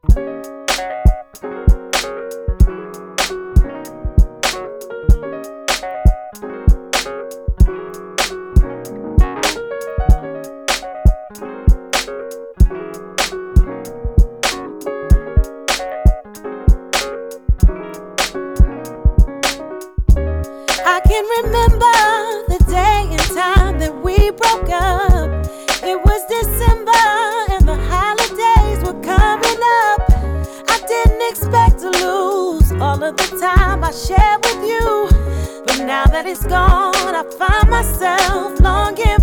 I can remember the day and time that we broke up. It was December and the holidays were coming up. I didn't expect to lose all of the time I shared with you, but now that it's gone, I find myself longing